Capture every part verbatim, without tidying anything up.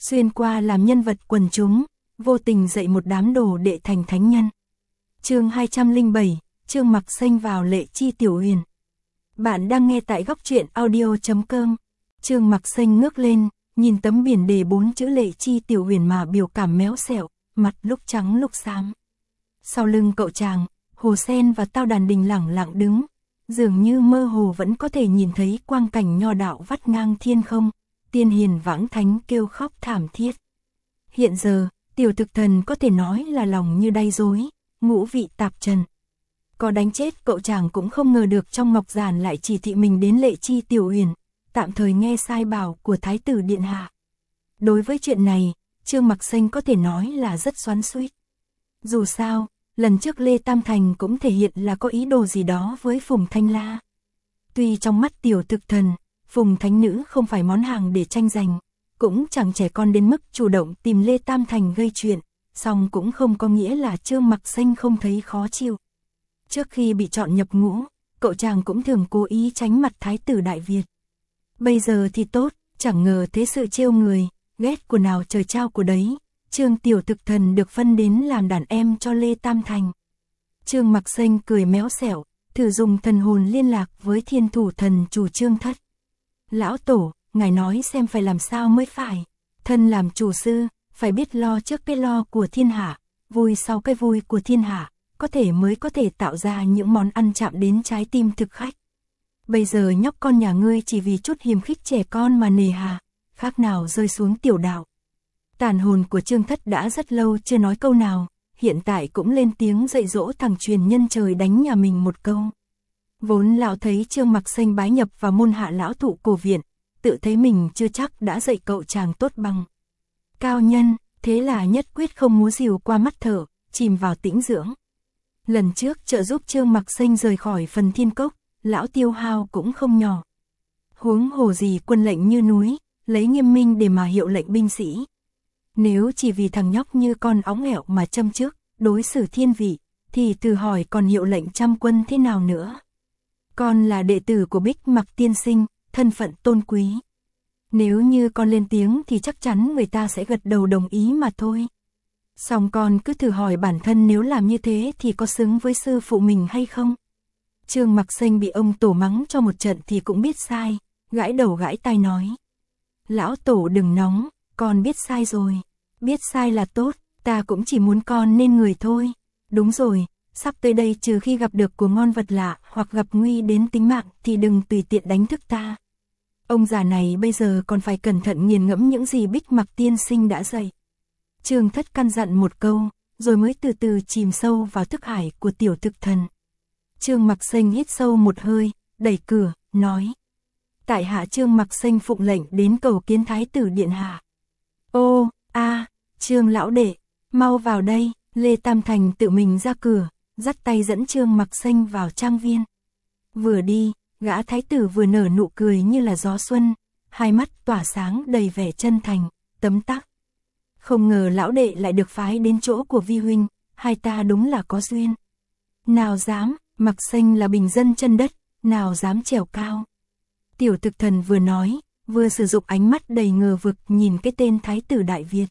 xuyên qua làm nhân vật quần chúng, vô tình dạy một đám đồ đệ thành thánh nhân. Chương hai trăm lẻ bảy, Trương Mặc Xanh vào Lệ Chi Tiểu Huyền. Bạn đang nghe tại góc truyện audio chấm com. Trương Mặc Xanh ngước lên, nhìn tấm biển đề bốn chữ Lệ Chi Tiểu Huyền mà biểu cảm méo xẹo, mặt lúc trắng lúc xám. Sau lưng cậu chàng, Hồ Sen và Tao Đàn Đình lẳng lặng đứng, dường như mơ hồ vẫn có thể nhìn thấy quang cảnh nho đạo vắt ngang thiên không, tiên hiền vãng thánh kêu khóc thảm thiết. Hiện giờ, tiểu thực thần có thể nói là lòng như đay rối, ngũ vị tạp trần. Có đánh chết cậu chàng cũng không ngờ được trong ngọc giản lại chỉ thị mình đến Lệ Chi Tiểu Huyền, tạm thời nghe sai bảo của Thái tử Điện Hạ. Đối với chuyện này, Trương Mặc Xanh có thể nói là rất xoắn xuýt. Dù sao, lần trước Lê Tam Thành cũng thể hiện là có ý đồ gì đó với Phùng Thanh La. Tuy trong mắt tiểu thực thần, Phùng Thánh Nữ không phải món hàng để tranh giành, cũng chẳng trẻ con đến mức chủ động tìm Lê Tam Thành gây chuyện, song cũng không có nghĩa là Trương Mặc Xanh không thấy khó chịu. Trước khi bị chọn nhập ngũ, cậu chàng cũng thường cố ý tránh mặt Thái tử Đại Việt. Bây giờ thì tốt, chẳng ngờ thế sự trêu người, ghét của nào trời trao của đấy, Trương tiểu thực thần được phân đến làm đàn em cho Lê Tam Thành. Trương Mặc Xanh cười méo xẻo, thử dùng thần hồn liên lạc với Thiên Thủ Thần chủ Trương Thất. Lão Tổ, ngài nói xem phải làm sao mới phải. Thân làm chủ sư, phải biết lo trước cái lo của thiên hạ, vui sau cái vui của thiên hạ, có thể mới có thể tạo ra những món ăn chạm đến trái tim thực khách. Bây giờ nhóc con nhà ngươi chỉ vì chút hiềm khích trẻ con mà nề hà, khác nào rơi xuống tiểu đạo. Tàn hồn của Trương Thất đã rất lâu chưa nói câu nào, hiện tại cũng lên tiếng dạy dỗ thằng truyền nhân trời đánh nhà mình một câu. Vốn lão thấy Trương Mặc Xanh bái nhập vào môn hạ lão thụ cổ viện, tự thấy mình chưa chắc đã dạy cậu chàng tốt bằng cao nhân, thế là nhất quyết không múa rìu qua mắt thở, chìm vào tĩnh dưỡng. Lần trước trợ giúp Trương Mặc Xanh rời khỏi phần thiên cốc, lão tiêu hao cũng không nhỏ. Huống hồ gì quân lệnh như núi, lấy nghiêm minh để mà hiệu lệnh binh sĩ. Nếu chỉ vì thằng nhóc như con óng ẻo mà châm trước, đối xử thiên vị, thì thử hỏi còn hiệu lệnh trăm quân thế nào nữa. Con là đệ tử của Bích Mặc tiên sinh, thân phận tôn quý. Nếu như con lên tiếng thì chắc chắn người ta sẽ gật đầu đồng ý mà thôi. Song con cứ thử hỏi bản thân nếu làm như thế thì có xứng với sư phụ mình hay không? Trương Mặc Xanh bị ông tổ mắng cho một trận thì cũng biết sai, gãi đầu gãi tai nói. Lão Tổ đừng nóng, con biết sai rồi. Biết sai là tốt, ta cũng chỉ muốn con nên người thôi. Đúng rồi, sắp tới đây trừ khi gặp được của ngon vật lạ hoặc gặp nguy đến tính mạng thì đừng tùy tiện đánh thức ta. Ông già này bây giờ còn phải cẩn thận nghiền ngẫm những gì Bích Mặc tiên sinh đã dạy. Trương Thất căn dặn một câu, rồi mới từ từ chìm sâu vào thức hải của tiểu thực thần. Trương Mặc Xanh hít sâu một hơi, đẩy cửa, nói. Tại hạ Trương Mặc Xanh phụng lệnh đến cầu kiến Thái tử Điện Hạ. Ô, a, Trương lão đệ, mau vào đây. Lê Tam Thành tự mình ra cửa, dắt tay dẫn Trương Mặc Xanh vào trang viên. Vừa đi, gã thái tử vừa nở nụ cười như là gió xuân, hai mắt tỏa sáng đầy vẻ chân thành, tấm tắc. Không ngờ lão đệ lại được phái đến chỗ của vi huynh, hai ta đúng là có duyên. Nào dám, Mặc Xanh là bình dân chân đất, nào dám trèo cao. Tiểu thực thần vừa nói, vừa sử dụng ánh mắt đầy ngờ vực nhìn cái tên Thái tử Đại Việt.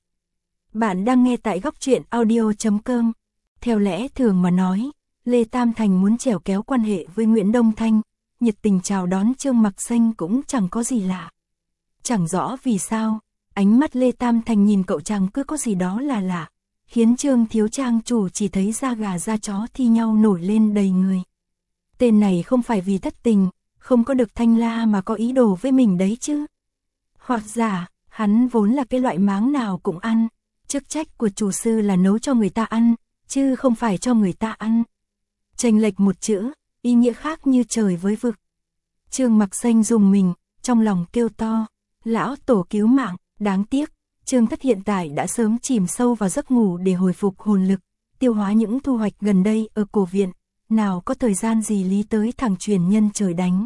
Bạn đang nghe tại góc truyện audio chấm com. Theo lẽ thường mà nói, Lê Tam Thành muốn chèo kéo quan hệ với Nguyễn Đông Thanh, nhiệt tình chào đón Trương Mặc Xanh cũng chẳng có gì lạ. Chẳng rõ vì sao, ánh mắt Lê Tam Thành nhìn cậu chàng cứ có gì đó là lạ, khiến Trương thiếu trang chủ chỉ thấy da gà da chó thi nhau nổi lên đầy người. Tên này không phải vì thất tình, không có được Thanh La mà có ý đồ với mình đấy chứ. Hoặc giả, hắn vốn là cái loại máng nào cũng ăn. Chức trách của chủ sư là nấu cho người ta ăn, chứ không phải cho người ta ăn. Chênh lệch một chữ, ý nghĩa khác như trời với vực. Trương Mặc Xanh dùng mình, trong lòng kêu to. Lão Tổ cứu mạng, đáng tiếc. Trương Thất hiện tại đã sớm chìm sâu vào giấc ngủ để hồi phục hồn lực, tiêu hóa những thu hoạch gần đây ở cổ viện. Nào có thời gian gì lý tới thằng truyền nhân trời đánh.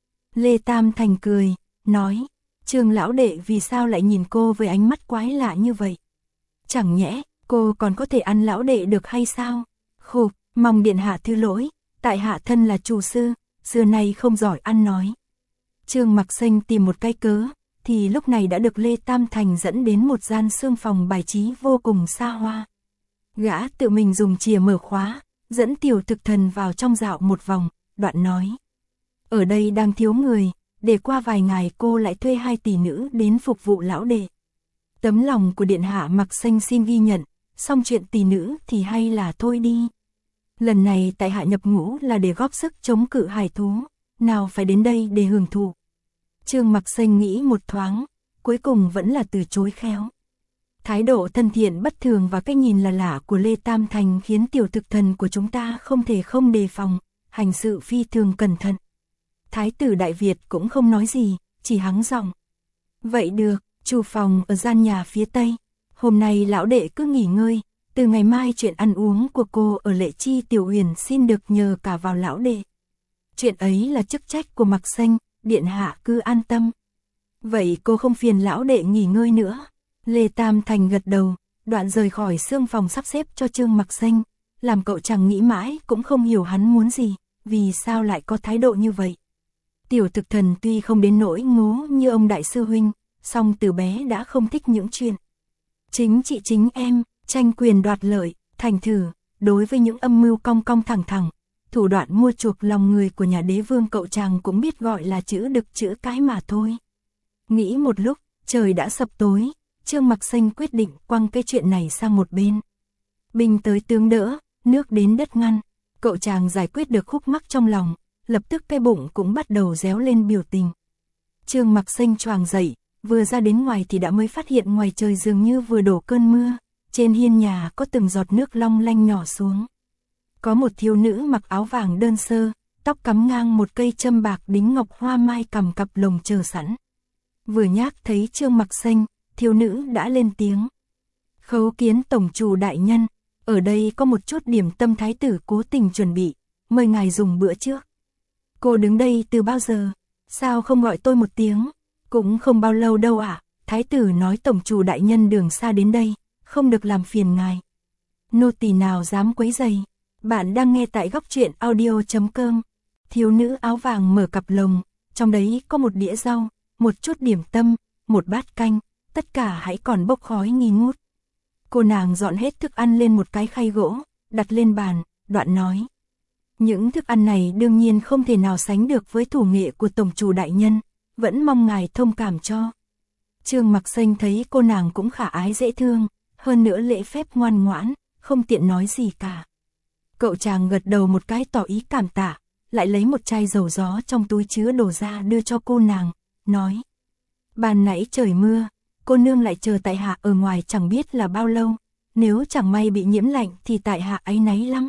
Lê Tam Thành cười, nói. Trương lão đệ vì sao lại nhìn cô với ánh mắt quái lạ như vậy? Chẳng nhẽ, cô còn có thể ăn lão đệ được hay sao? Khục, mong điện hạ thứ lỗi, tại hạ thân là chủ sư, xưa nay không giỏi ăn nói. Trương Mặc Xanh tìm một cái cớ, thì lúc này đã được Lê Tam Thành dẫn đến một gian xương phòng bài trí vô cùng xa hoa. Gã tự mình dùng chìa mở khóa, dẫn Tiểu Thực Thần vào trong dạo một vòng, đoạn nói. Ở đây đang thiếu người, để qua vài ngày cô lại thuê hai tỷ nữ đến phục vụ lão đệ. Tấm lòng của điện hạ Mặc Xanh xin ghi nhận, xong chuyện tỷ nữ thì hay là thôi đi. Lần này tại hạ nhập ngũ là để góp sức chống cự hải thú, nào phải đến đây để hưởng thụ. Trương Mặc Xanh nghĩ một thoáng, cuối cùng vẫn là từ chối khéo. Thái độ thân thiện bất thường và cách nhìn là lạ của Lê Tam Thành khiến Tiểu Thực Thần của chúng ta không thể không đề phòng, hành sự phi thường cẩn thận. Thái tử Đại Việt cũng không nói gì, chỉ hắng giọng. Vậy được, chủ phòng ở gian nhà phía tây. Hôm nay lão đệ cứ nghỉ ngơi, từ ngày mai chuyện ăn uống của cô ở Lệ Chi Tiểu Uyển xin được nhờ cả vào lão đệ. Chuyện ấy là chức trách của Mặc Xanh, điện hạ cứ an tâm. Vậy cô không phiền lão đệ nghỉ ngơi nữa. Lê Tam Thành gật đầu, đoạn rời khỏi xương phòng sắp xếp cho Trương Mặc Xanh, làm cậu chẳng nghĩ mãi cũng không hiểu hắn muốn gì, vì sao lại có thái độ như vậy. Tiểu Thực Thần tuy không đến nỗi ngố như ông đại sư huynh, song từ bé đã không thích những chuyện chính trị chính em, tranh quyền đoạt lợi, thành thử, đối với những âm mưu cong cong thẳng thẳng, thủ đoạn mua chuộc lòng người của nhà đế vương cậu chàng cũng biết gọi là chữ đực chữ cái mà thôi. Nghĩ một lúc, trời đã sập tối, Trương Mặc Xanh quyết định quăng cái chuyện này sang một bên. Binh tới tướng đỡ, nước đến đất ngăn, cậu chàng giải quyết được khúc mắc trong lòng, lập tức cái bụng cũng bắt đầu réo lên biểu tình. Trương Mặc Xanh choàng dậy, vừa ra đến ngoài thì đã mới phát hiện ngoài trời dường như vừa đổ cơn mưa, trên hiên nhà có từng giọt nước long lanh nhỏ xuống. Có một thiếu nữ mặc áo vàng đơn sơ, tóc cắm ngang một cây châm bạc đính ngọc hoa mai cầm cặp lồng chờ sẵn. Vừa nhắc thấy Trương Mặc Xanh, thiếu nữ đã lên tiếng. Khấu kiến tổng chủ đại nhân, ở đây có một chút điểm tâm thái tử cố tình chuẩn bị, mời ngài dùng bữa trước. Cô đứng đây từ bao giờ? Sao không gọi tôi một tiếng? Cũng không bao lâu đâu ạ, à? Thái tử nói tổng chủ đại nhân đường xa đến đây, không được làm phiền ngài. Nô tỳ nào dám quấy rầy. Bạn đang nghe tại góc truyện audio chấm com. Thiếu nữ áo vàng mở cặp lồng, trong đấy có một đĩa rau, một chút điểm tâm, một bát canh, tất cả hãy còn bốc khói nghi ngút. Cô nàng dọn hết thức ăn lên một cái khay gỗ, đặt lên bàn, đoạn nói. Những thức ăn này đương nhiên không thể nào sánh được với thủ nghệ của tổng chủ đại nhân, vẫn mong ngài thông cảm cho. Trương Mặc Xanh thấy cô nàng cũng khả ái dễ thương, hơn nữa lễ phép ngoan ngoãn, không tiện nói gì cả. Cậu chàng gật đầu một cái tỏ ý cảm tạ, lại lấy một chai dầu gió trong túi chứa đồ ra đưa cho cô nàng, nói. Ban nãy trời mưa, cô nương lại chờ tại hạ ở ngoài chẳng biết là bao lâu, nếu chẳng may bị nhiễm lạnh thì tại hạ áy náy lắm.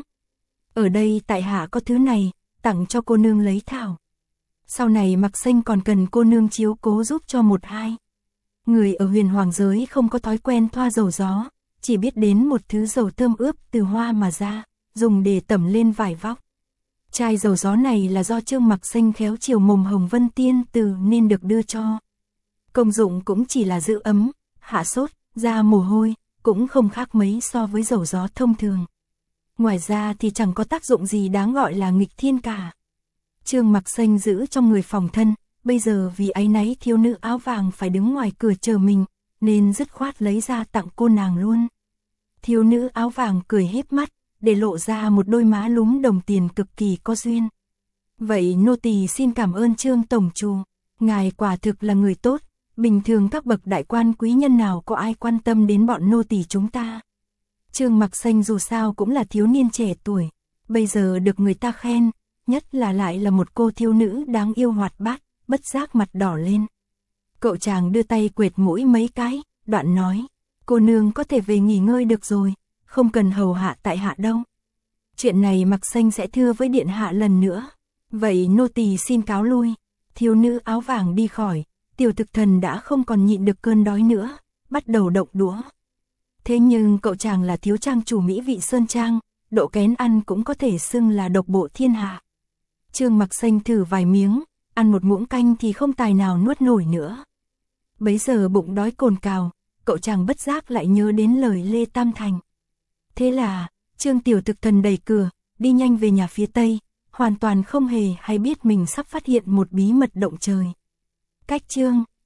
Ở đây tại hạ có thứ này, tặng cho cô nương lấy thảo. Sau này Mặc Xanh còn cần cô nương chiếu cố giúp cho một hai. Người ở huyền hoàng giới không có thói quen thoa dầu gió, chỉ biết đến một thứ dầu thơm ướp từ hoa mà ra, dùng để tẩm lên vải vóc. Chai dầu gió này là do Trương Mặc Xanh khéo chiều mồm hồng vân tiên từ nên được đưa cho. Công dụng cũng chỉ là giữ ấm, hạ sốt, ra mồ hôi, cũng không khác mấy so với dầu gió thông thường. Ngoài ra thì chẳng có tác dụng gì đáng gọi là nghịch thiên cả. Trương Mặc Xanh giữ trong người phòng thân, bây giờ vì áy náy thiếu nữ áo vàng phải đứng ngoài cửa chờ mình, nên dứt khoát lấy ra tặng cô nàng luôn. Thiếu nữ áo vàng cười híp mắt, để lộ ra một đôi má lúm đồng tiền cực kỳ có duyên. Vậy nô tỳ xin cảm ơn Trương tổng chủ, ngài quả thực là người tốt, bình thường các bậc đại quan quý nhân nào có ai quan tâm đến bọn nô tỳ chúng ta. Trương Mặc Xanh dù sao cũng là thiếu niên trẻ tuổi, bây giờ được người ta khen, nhất là lại là một cô thiếu nữ đáng yêu hoạt bát, bất giác mặt đỏ lên. Cậu chàng đưa tay quệt mũi mấy cái, đoạn nói, cô nương có thể về nghỉ ngơi được rồi, không cần hầu hạ tại hạ đâu. Chuyện này Mặc Xanh sẽ thưa với điện hạ lần nữa. Vậy nô tỳ xin cáo lui. Thiếu nữ áo vàng đi khỏi, Tiểu Thực Thần đã không còn nhịn được cơn đói nữa, bắt đầu động đũa. Thế nhưng cậu chàng là thiếu trang chủ mỹ vị sơn trang, độ kén ăn cũng có thể xưng là độc bộ thiên hạ. Trương Mặc Xanh thử vài miếng, ăn một muỗng canh thì không tài nào nuốt nổi nữa. Bấy giờ bụng đói cồn cào, cậu chàng bất giác lại nhớ đến lời Lê Tam Thành. Thế là, Trương Tiểu Thực Thần đẩy cửa, đi nhanh về nhà phía tây, hoàn toàn không hề hay biết mình sắp phát hiện một bí mật động trời. Cách chương